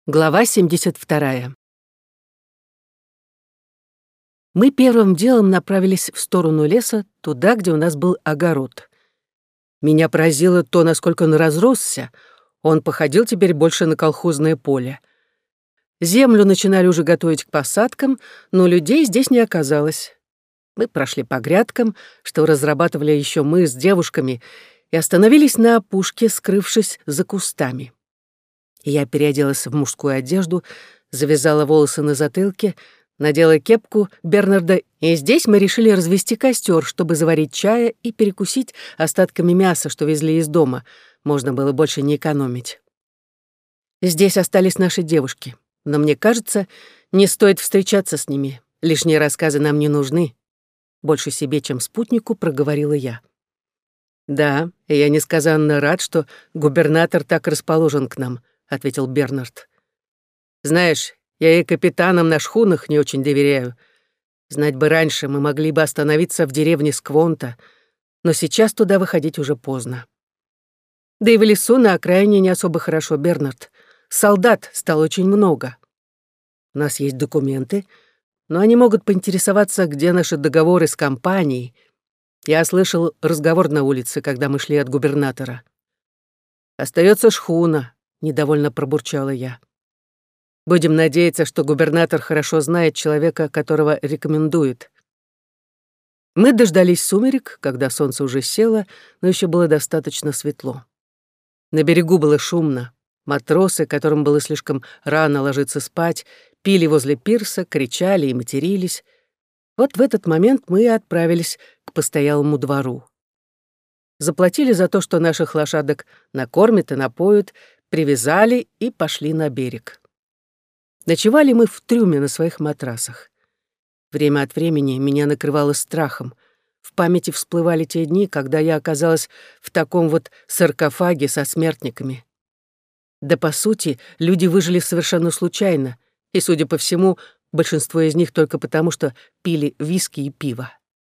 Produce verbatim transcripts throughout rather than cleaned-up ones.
Глава семьдесят вторая. Мы первым делом направились в сторону леса, туда, где у нас был огород. Меня поразило то, насколько он разросся. Он походил теперь больше на колхозное поле. Землю начинали уже готовить к посадкам, но людей здесь не оказалось. Мы прошли по грядкам, что разрабатывали еще мы с девушками, и остановились на опушке, скрывшись за кустами. Я переоделась в мужскую одежду, завязала волосы на затылке, надела кепку Бернарда, и здесь мы решили развести костер, чтобы заварить чая и перекусить остатками мяса, что везли из дома. Можно было больше не экономить. Здесь остались наши девушки, но мне кажется, не стоит встречаться с ними. Лишние рассказы нам не нужны. Больше себе, чем спутнику, проговорила я. Да, и я несказанно рад, что губернатор так расположен к нам, — ответил Бернард. «Знаешь, я и капитанам на шхунах не очень доверяю. Знать бы раньше, мы могли бы остановиться в деревне Сквонта, но сейчас туда выходить уже поздно. Да и в лесу на окраине не особо хорошо, Бернард. Солдат стало очень много. У нас есть документы, но они могут поинтересоваться, где наши договоры с компанией. Я слышал разговор на улице, когда мы шли от губернатора. Остается шхуна», — недовольно пробурчала я. «Будем надеяться, что губернатор хорошо знает человека, которого рекомендует». Мы дождались сумерек, когда солнце уже село, но еще было достаточно светло. На берегу было шумно. Матросы, которым было слишком рано ложиться спать, пили возле пирса, кричали и матерились. Вот в этот момент мы и отправились к постоялому двору. Заплатили за то, что наших лошадок накормят и напоят, привязали и пошли на берег. Ночевали мы в трюме на своих матрасах. Время от времени меня накрывало страхом. В памяти всплывали те дни, когда я оказалась в таком вот саркофаге со смертниками. Да, по сути, люди выжили совершенно случайно, и, судя по всему, большинство из них только потому, что пили виски и пиво.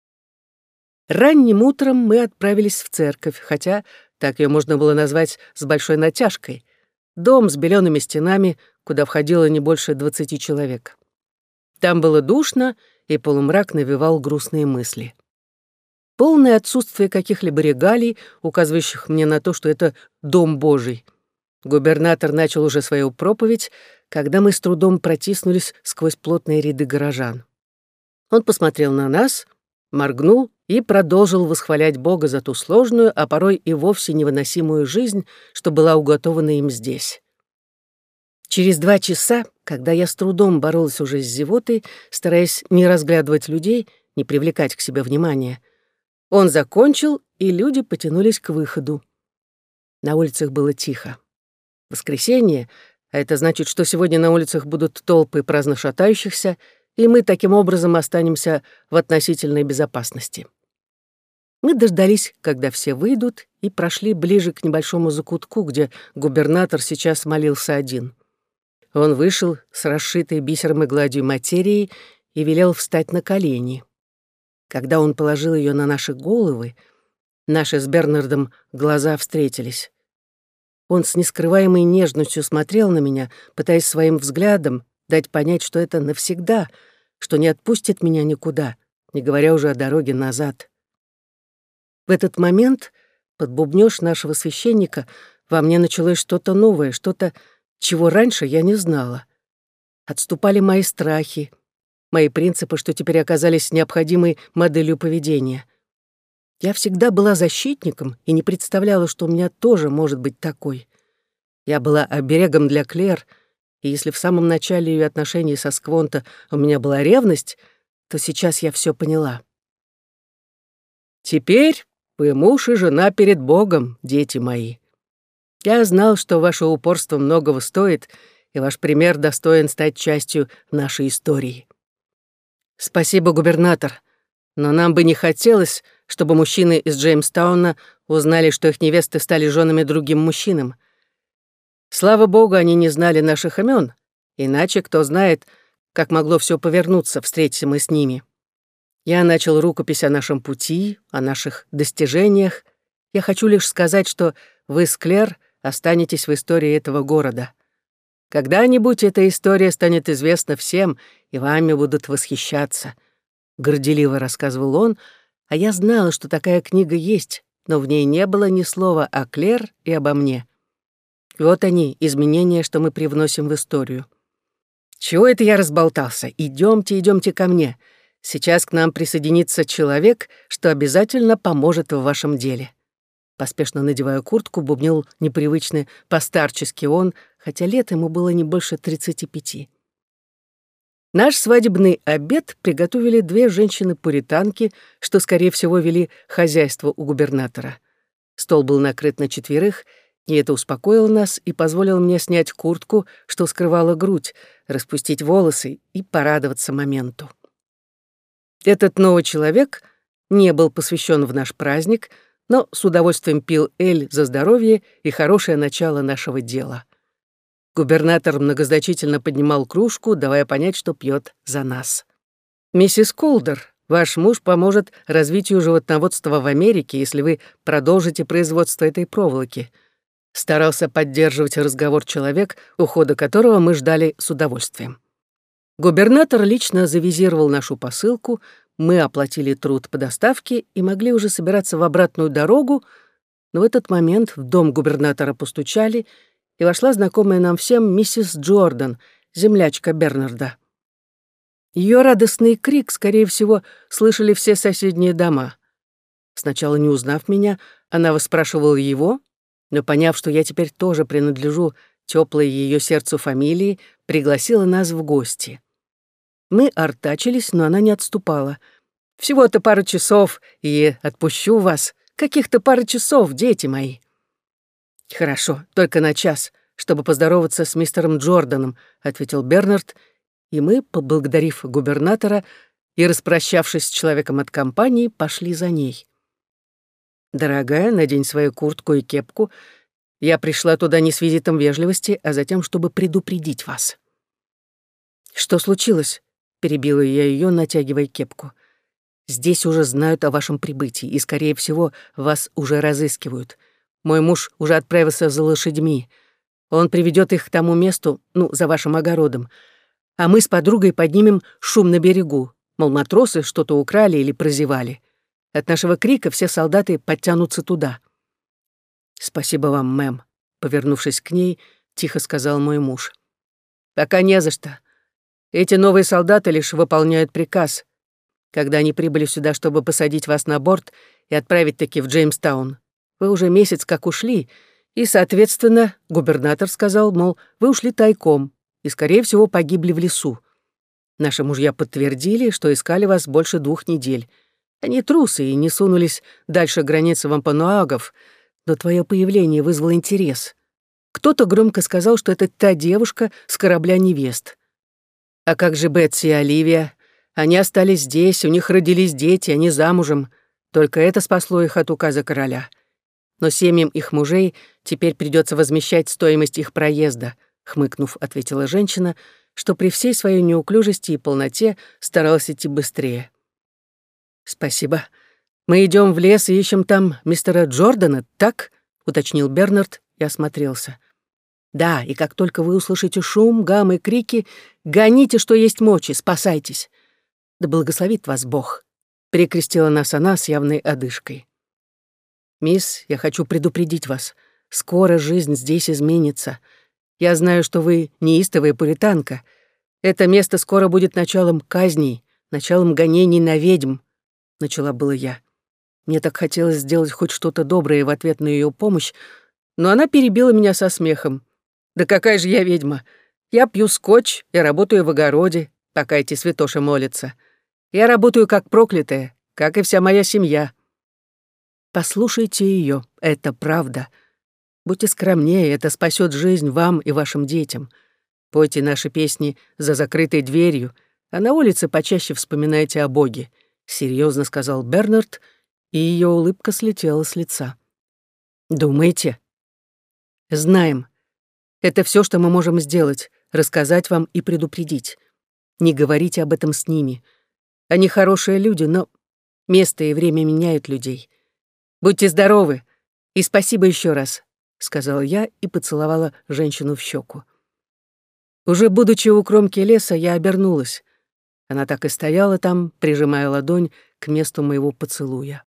Ранним утром мы отправились в церковь, хотя так ее можно было назвать с большой натяжкой. Дом с белеными стенами, куда входило не больше двадцати человек. Там было душно, и полумрак навевал грустные мысли. Полное отсутствие каких-либо регалий, указывающих мне на то, что это дом Божий. Губернатор начал уже свою проповедь, когда мы с трудом протиснулись сквозь плотные ряды горожан. Он посмотрел на нас, моргнул и продолжил восхвалять Бога за ту сложную, а порой и вовсе невыносимую жизнь, что была уготована им здесь. Через два часа, когда я с трудом боролась уже с зевотой, стараясь не разглядывать людей, не привлекать к себе внимания, он закончил, и люди потянулись к выходу. На улицах было тихо. Воскресенье, а это значит, что сегодня на улицах будут толпы праздно шатающихся, и мы таким образом останемся в относительной безопасности. Мы дождались, когда все выйдут, и прошли ближе к небольшому закутку, где губернатор сейчас молился один. Он вышел с расшитой бисером и гладью материей и велел встать на колени. Когда он положил ее на наши головы, наши с Бернардом глаза встретились. Он с нескрываемой нежностью смотрел на меня, пытаясь своим взглядом дать понять, что это навсегда, что не отпустит меня никуда, не говоря уже о дороге назад. В этот момент, под бубнёж нашего священника, во мне началось что-то новое, что-то, чего раньше я не знала. Отступали мои страхи, мои принципы, что теперь оказались необходимой моделью поведения. Я всегда была защитником и не представляла, что у меня тоже может быть такой. Я была оберегом для Клэр, и если в самом начале ее отношений со Сквонта у меня была ревность, то сейчас я все поняла. «Теперь вы муж и жена перед Богом, дети мои. Я знал, что ваше упорство многого стоит, и ваш пример достоин стать частью нашей истории. Спасибо, губернатор, но нам бы не хотелось, чтобы мужчины из Джеймстауна узнали, что их невесты стали женами другим мужчинам. Слава богу, они не знали наших имен, иначе кто знает, как могло все повернуться, встретимся мы с ними. Я начал рукопись о нашем пути, о наших достижениях. Я хочу лишь сказать, что вы с Клэр останетесь в истории этого города. Когда-нибудь эта история станет известна всем, и вами будут восхищаться», — горделиво рассказывал он, а я знала, что такая книга есть, но в ней не было ни слова о Клэр и обо мне. Вот они, изменения, что мы привносим в историю. «Чего это я разболтался? Идемте, идемте ко мне. Сейчас к нам присоединится человек, что обязательно поможет в вашем деле». Поспешно надевая куртку, бубнил непривычно постарчески он, хотя лет ему было не больше тридцати пяти. Наш свадебный обед приготовили две женщины-пуританки, что, скорее всего, вели хозяйство у губернатора. Стол был накрыт на четверых, и это успокоило нас и позволило мне снять куртку, что скрывала грудь, распустить волосы и порадоваться моменту. Этот новый человек не был посвящен в наш праздник, но с удовольствием пил эль за здоровье и хорошее начало нашего дела. Губернатор многозначительно поднимал кружку, давая понять, что пьет за нас. «Миссис Колдер, ваш муж поможет развитию животноводства в Америке, если вы продолжите производство этой проволоки», старался поддерживать разговор человек, ухода которого мы ждали с удовольствием. Губернатор лично завизировал нашу посылку, мы оплатили труд по доставке и могли уже собираться в обратную дорогу, но в этот момент в дом губернатора постучали, и вошла знакомая нам всем миссис Джордан, землячка Бернарда. Ее радостный крик, скорее всего, слышали все соседние дома. Сначала, не узнав меня, она выспрашивала его, но, поняв, что я теперь тоже принадлежу теплой ее сердцу фамилии, пригласила нас в гости. Мы артачились, но она не отступала. «Всего-то пару часов, и отпущу вас. Каких-то пару часов, дети мои». «Хорошо, только на час, чтобы поздороваться с мистером Джорданом», — ответил Бернард, и мы, поблагодарив губернатора и распрощавшись с человеком от компании, пошли за ней. «Дорогая, надень свою куртку и кепку. Я пришла туда не с визитом вежливости, а затем, чтобы предупредить вас». «Что случилось?» — перебила я ее, натягивая кепку. «Здесь уже знают о вашем прибытии, и, скорее всего, вас уже разыскивают. Мой муж уже отправился за лошадьми. Он приведет их к тому месту, ну, за вашим огородом. А мы с подругой поднимем шум на берегу, мол, матросы что-то украли или прозевали. От нашего крика все солдаты подтянутся туда». «Спасибо вам, мэм», — повернувшись к ней, тихо сказал мой муж. «Пока не за что. Эти новые солдаты лишь выполняют приказ, когда они прибыли сюда, чтобы посадить вас на борт и отправить-таки в Джеймстаун. Вы уже месяц как ушли, и, соответственно, губернатор сказал, мол, вы ушли тайком и, скорее всего, погибли в лесу. Наши мужья подтвердили, что искали вас больше двух недель. Они трусы и не сунулись дальше границы вампануагов, но твое появление вызвало интерес. Кто-то громко сказал, что это та девушка с корабля невест. А как же Бетси и Оливия? Они остались здесь, у них родились дети, они замужем. Только это спасло их от указа короля. Но семьям их мужей теперь придется возмещать стоимость их проезда», — хмыкнув, ответила женщина, что при всей своей неуклюжести и полноте старалась идти быстрее. «Спасибо. Мы идем в лес и ищем там мистера Джордана, так?» — уточнил Бернард и осмотрелся. «Да, и как только вы услышите шум, гам и крики, гоните, что есть мочи, спасайтесь. Да благословит вас Бог», — перекрестила нас она с явной одышкой. «Мисс, я хочу предупредить вас. Скоро жизнь здесь изменится. Я знаю, что вы неистовая пуританка. Это место скоро будет началом казней, началом гонений на ведьм», — начала было я. Мне так хотелось сделать хоть что-то доброе в ответ на ее помощь, но она перебила меня со смехом. «Да какая же я ведьма? Я пью скотч и работаю в огороде, пока эти святоши молятся. Я работаю как проклятая, как и вся моя семья». Послушайте ее, это правда. Будьте скромнее, это спасет жизнь вам и вашим детям. Пойте наши песни за закрытой дверью, а на улице почаще вспоминайте о Боге», — серьезно сказал Бернард, и ее улыбка слетела с лица. «Думаете?» «Знаем. Это все, что мы можем сделать, рассказать вам и предупредить. Не говорите об этом с ними. Они хорошие люди, но место и время меняют людей. Будьте здоровы и спасибо еще раз», — сказала я и поцеловала женщину в щеку. Уже будучи у кромки леса, я обернулась. Она так и стояла там, прижимая ладонь к месту моего поцелуя.